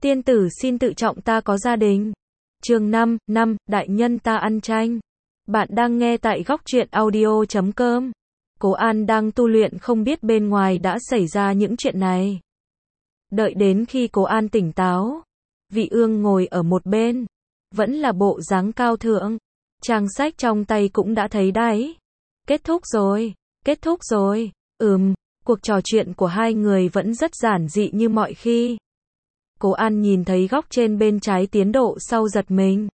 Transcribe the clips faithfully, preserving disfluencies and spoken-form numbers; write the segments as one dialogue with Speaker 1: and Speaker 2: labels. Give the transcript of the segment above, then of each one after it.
Speaker 1: Tiên tử xin tự trọng ta có gia đình. Chương năm, năm, đại nhân ta ăn chanh. Bạn đang nghe tại góc truyện audio chấm com. Cố An đang tu luyện không biết bên ngoài đã xảy ra những chuyện này. Đợi đến khi Cố An tỉnh táo, Vị Ương ngồi ở một bên, vẫn là bộ dáng cao thượng, trang sách trong tay cũng đã thấy đáy. Kết thúc rồi, kết thúc rồi, ừm, cuộc trò chuyện của hai người vẫn rất giản dị như mọi khi. Cố An nhìn thấy góc trên bên trái tiến độ sau giật mình.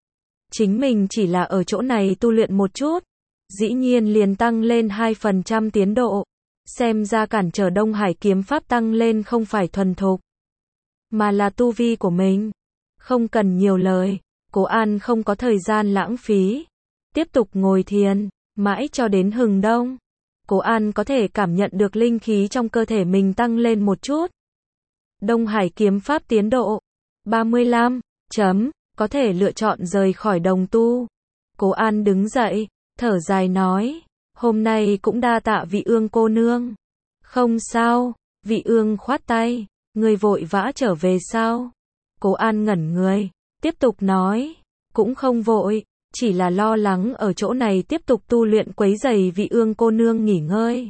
Speaker 1: Chính mình chỉ là ở chỗ này tu luyện một chút, dĩ nhiên liền tăng lên hai phần trăm tiến độ. Xem ra cản trở Đông Hải kiếm pháp tăng lên không phải thuần thục, mà là tu vi của mình. Không cần nhiều lời, Cố An không có thời gian lãng phí. Tiếp tục ngồi thiền, mãi cho đến hừng đông. Cố An có thể cảm nhận được linh khí trong cơ thể mình tăng lên một chút. Đông Hải kiếm pháp tiến độ ba mươi lăm chấm, có thể lựa chọn rời khỏi đồng tu. Cố An đứng dậy, thở dài nói, hôm nay cũng đa tạ Vị Ương cô nương. Không sao, Vị Ương khoát tay, người vội vã trở về sao? Cố An ngẩn người, tiếp tục nói, cũng không vội, chỉ là lo lắng ở chỗ này tiếp tục tu luyện quấy rầy Vị Ương cô nương nghỉ ngơi.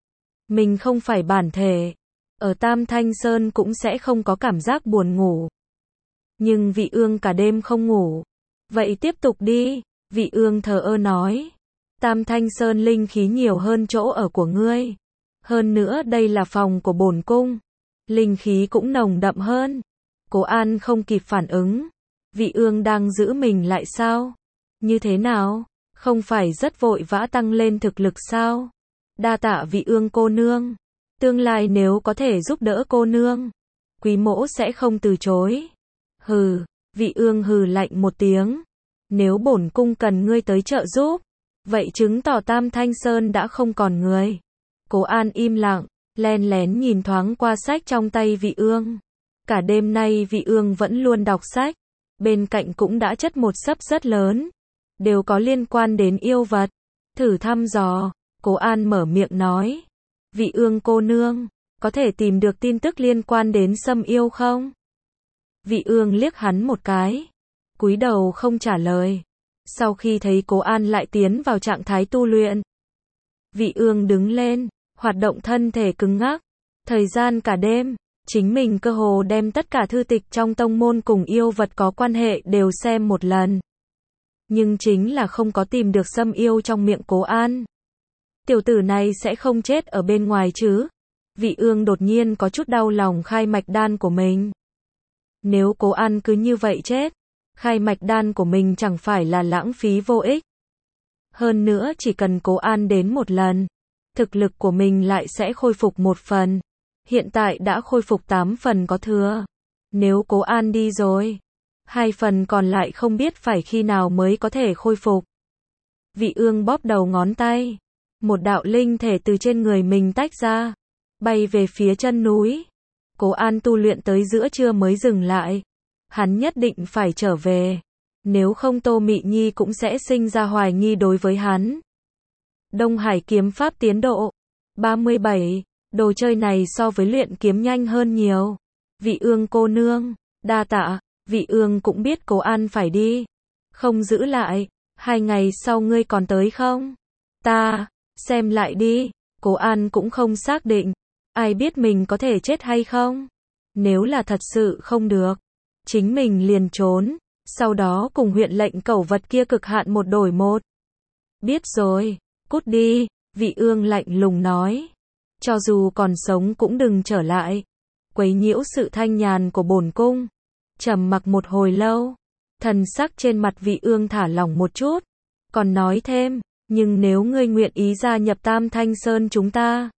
Speaker 1: Mình không phải bản thể, ở Tam Thanh Sơn cũng sẽ không có cảm giác buồn ngủ. Nhưng Vị Ương cả đêm không ngủ. Vậy tiếp tục đi, Vị Ương thờ ơ nói. Tam Thanh Sơn linh khí nhiều hơn chỗ ở của ngươi. Hơn nữa đây là phòng của bổn cung. Linh khí cũng nồng đậm hơn. Cố An không kịp phản ứng. Vị Ương đang giữ mình lại sao? Như thế nào? Không phải rất vội vã tăng lên thực lực sao? Đa tạ Vị Ương cô nương. Tương lai nếu có thể giúp đỡ cô nương, Quý mỗ sẽ không từ chối. Hừ, Vị Ương hừ lạnh một tiếng. Nếu bổn cung cần ngươi tới trợ giúp, vậy chứng tỏ Tam Thanh Sơn đã không còn người. Cố An im lặng, len lén nhìn thoáng qua sách trong tay Vị Ương. Cả đêm nay Vị Ương vẫn luôn đọc sách. Bên cạnh cũng đã chất một sấp rất lớn. Đều có liên quan đến yêu vật. Thử thăm dò, Cố An mở miệng nói. Vị Ương cô nương, có thể tìm được tin tức liên quan đến Sâm yêu không? Vị Ương liếc hắn một cái, cúi đầu không trả lời. Sau khi thấy Cố An lại tiến vào trạng thái tu luyện, Vị Ương đứng lên, hoạt động thân thể cứng ngắc. Thời gian cả đêm, chính mình cơ hồ đem tất cả thư tịch trong tông môn cùng yêu vật có quan hệ đều xem một lần. Nhưng chính là không có tìm được Sâm yêu trong miệng Cố An. Tiểu tử này sẽ không chết ở bên ngoài chứ? Vị Ương đột nhiên có chút đau lòng khai mạch đan của mình. Nếu Cố An cứ như vậy chết, khai mạch đan của mình chẳng phải là lãng phí vô ích. Hơn nữa chỉ cần Cố An đến một lần, thực lực của mình lại sẽ khôi phục một phần. Hiện tại đã khôi phục tám phần có thừa. Nếu Cố An đi rồi, hai phần còn lại không biết phải khi nào mới có thể khôi phục. Vị Ương bóp đầu ngón tay. Một đạo linh thể từ trên người mình tách ra, bay về phía chân núi. Cố An tu luyện tới giữa trưa mới dừng lại. Hắn nhất định phải trở về. Nếu không Tô Mị Nhi cũng sẽ sinh ra hoài nghi đối với hắn. Đông Hải kiếm pháp tiến độ ba mươi bảy. Đồ chơi này so với luyện kiếm nhanh hơn nhiều. Vị Ương cô nương, đa tạ. Vị Ương cũng biết Cố An phải đi, không giữ lại. Hai ngày sau ngươi còn tới không? Ta xem lại đi. Cố An cũng không xác định. Ai biết mình có thể chết hay không? Nếu là thật sự không được, chính mình liền trốn. Sau đó cùng huyện lệnh cẩu vật kia cực hạn một đổi một. Biết rồi, cút đi. Vị Ương lạnh lùng nói. Cho dù còn sống cũng đừng trở lại, quấy nhiễu sự thanh nhàn của bổn cung. Trầm mặc một hồi lâu, thần sắc trên mặt Vị Ương thả lỏng một chút. Còn nói thêm, nhưng nếu ngươi nguyện ý gia nhập Tam Thanh Sơn chúng ta,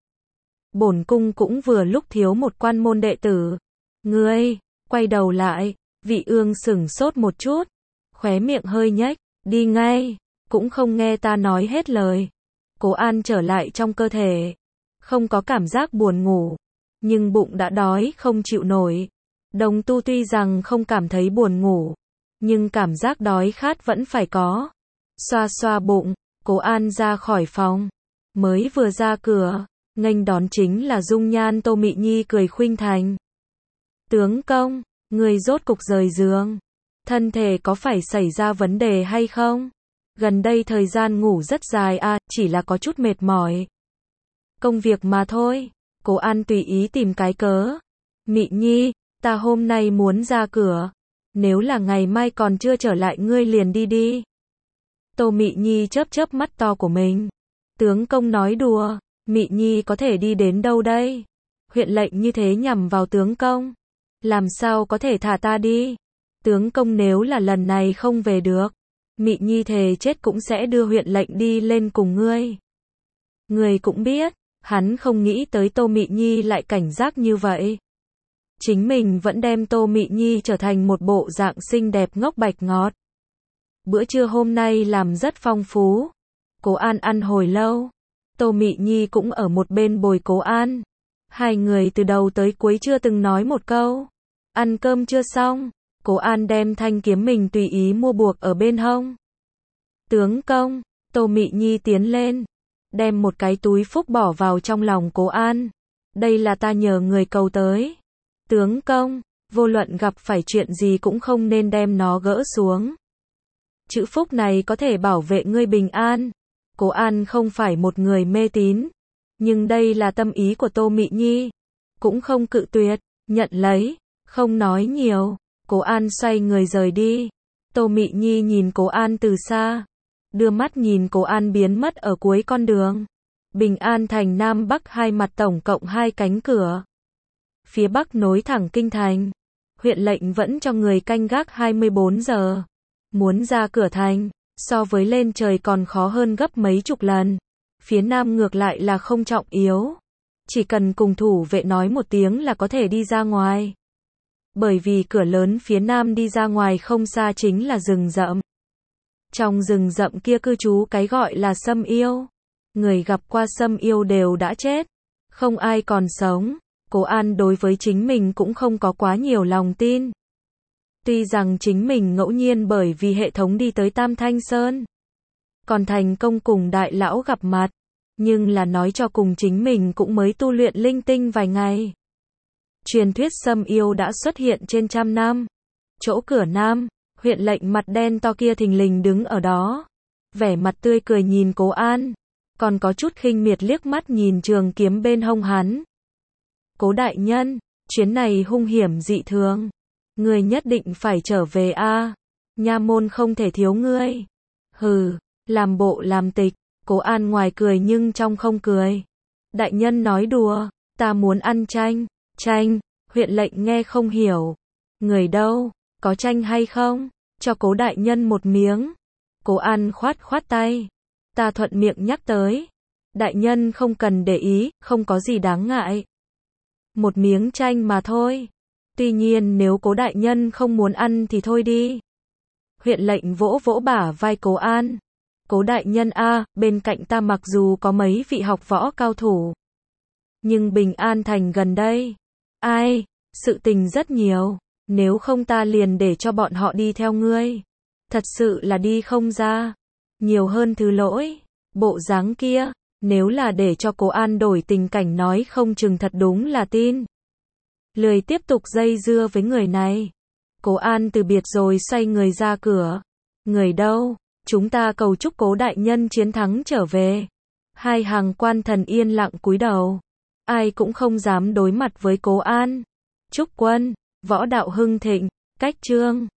Speaker 1: bổn cung cũng vừa lúc thiếu một quan môn đệ tử. Ngươi, quay đầu lại, Vị Ương sửng sốt một chút, khóe miệng hơi nhếch, đi ngay, cũng không nghe ta nói hết lời. Cố An trở lại trong cơ thể, không có cảm giác buồn ngủ, nhưng bụng đã đói không chịu nổi. Đồng tu tuy rằng không cảm thấy buồn ngủ, nhưng cảm giác đói khát vẫn phải có. Xoa xoa bụng, Cố An ra khỏi phòng. Mới vừa ra cửa, nghênh đón chính là dung nhan Tô Mị Nhi cười khuynh thành. Tướng công, Ngươi rốt cục rời giường. Thân thể có phải xảy ra vấn đề hay không? Gần đây thời gian ngủ rất dài à, chỉ là có chút mệt mỏi. Công việc mà thôi. Cố An tùy ý tìm cái cớ. Mị Nhi, ta hôm nay muốn ra cửa. Nếu là ngày mai còn chưa trở lại ngươi liền đi đi. Tô Mị Nhi chớp chớp mắt to của mình. Tướng công nói đùa, Mị Nhi có thể đi đến đâu đây? Huyện lệnh như thế nhằm vào tướng công. Làm sao có thể thả ta đi? Tướng công nếu là lần này không về được, Mị Nhi thề chết cũng sẽ đưa huyện lệnh đi lên cùng ngươi. Ngươi cũng biết, hắn không nghĩ tới Tô Mị Nhi lại cảnh giác như vậy. Chính mình vẫn đem Tô Mị Nhi trở thành một bộ dạng xinh đẹp ngốc bạch ngọt. Bữa trưa hôm nay làm rất phong phú. Cố An ăn hồi lâu. Tô Mị Nhi cũng ở một bên bồi Cố An. Hai người từ đầu tới cuối chưa từng nói một câu. Ăn cơm chưa xong, Cố An đem thanh kiếm mình tùy ý mua buộc ở bên hông. Tướng công, Tô Mị Nhi tiến lên, đem một cái túi phúc bỏ vào trong lòng Cố An. Đây là ta nhờ người cầu tới. Tướng công, vô luận gặp phải chuyện gì cũng không nên đem nó gỡ xuống. Chữ phúc này có thể bảo vệ ngươi bình an. Cố An không phải một người mê tín, nhưng đây là tâm ý của Tô Mị Nhi, cũng không cự tuyệt, nhận lấy, không nói nhiều. Cố An xoay người rời đi. Tô Mị Nhi nhìn Cố An từ xa, đưa mắt nhìn Cố An biến mất ở cuối con đường. Bình An thành Nam Bắc hai mặt tổng cộng hai cánh cửa. Phía Bắc nối thẳng kinh thành. Huyện lệnh vẫn cho người canh gác hai mươi bốn giờ. Muốn ra cửa thành, so với lên trời còn khó hơn gấp mấy chục lần. Phía Nam ngược lại là không trọng yếu. Chỉ cần cùng thủ vệ nói một tiếng là có thể đi ra ngoài. Bởi vì cửa lớn phía Nam đi ra ngoài không xa chính là rừng rậm. Trong rừng rậm kia cư trú cái gọi là Sâm Yêu. Người gặp qua Sâm Yêu đều đã chết, không ai còn sống. Cố An đối với chính mình cũng không có quá nhiều lòng tin. Tuy rằng chính mình ngẫu nhiên bởi vì hệ thống đi tới Tam Thanh Sơn, còn thành công cùng đại lão gặp mặt, nhưng là nói cho cùng chính mình cũng mới tu luyện linh tinh vài ngày. Truyền thuyết Sâm Yêu đã xuất hiện trên trăm năm. Chỗ cửa Nam, huyện lệnh mặt đen to kia thình lình đứng ở đó, vẻ mặt tươi cười nhìn Cố An, còn có chút khinh miệt liếc mắt nhìn trường kiếm bên hông hắn. Cố đại nhân, chuyến này hung hiểm dị thường, ngươi nhất định phải trở về a, nha môn không thể thiếu ngươi. Hừ, làm bộ làm tịch. Cố An ngoài cười nhưng trong không cười. Đại nhân nói đùa, ta muốn ăn chanh. Chanh, huyện lệnh nghe không hiểu. Người đâu, có chanh hay không? Cho Cố đại nhân một miếng. Cố An khoát khoát tay. Ta thuận miệng nhắc tới. Đại nhân không cần để ý, không có gì đáng ngại. Một miếng chanh mà thôi. Tuy nhiên nếu Cố đại nhân không muốn ăn thì thôi đi. Huyện lệnh vỗ vỗ bả vai Cố An. Cố đại nhân a, bên cạnh ta mặc dù có mấy vị học võ cao thủ, nhưng Bình An thành gần đây, ai, sự tình rất nhiều, nếu không ta liền để cho bọn họ đi theo ngươi. Thật sự là đi không ra, nhiều hơn thứ lỗi, bộ dáng kia, nếu là để cho Cố An đổi tình cảnh nói không chừng thật đúng là tin. Lười tiếp tục dây dưa với người này. Cố An từ biệt rồi xoay người ra cửa. Người đâu? Chúng ta cầu chúc Cố đại nhân chiến thắng trở về. Hai hàng quan thần yên lặng cúi đầu. Ai cũng không dám đối mặt với Cố An. Chúc quân, võ đạo hưng thịnh, cách chương.